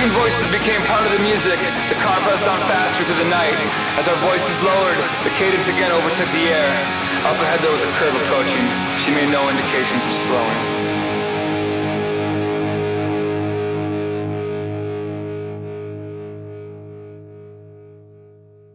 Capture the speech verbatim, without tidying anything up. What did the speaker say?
Screaming voices became part of the music. The car pressed on faster through the night. As our voices lowered, the cadence again overtook the air. Up ahead there was a curve approaching. She made no indications of slowing.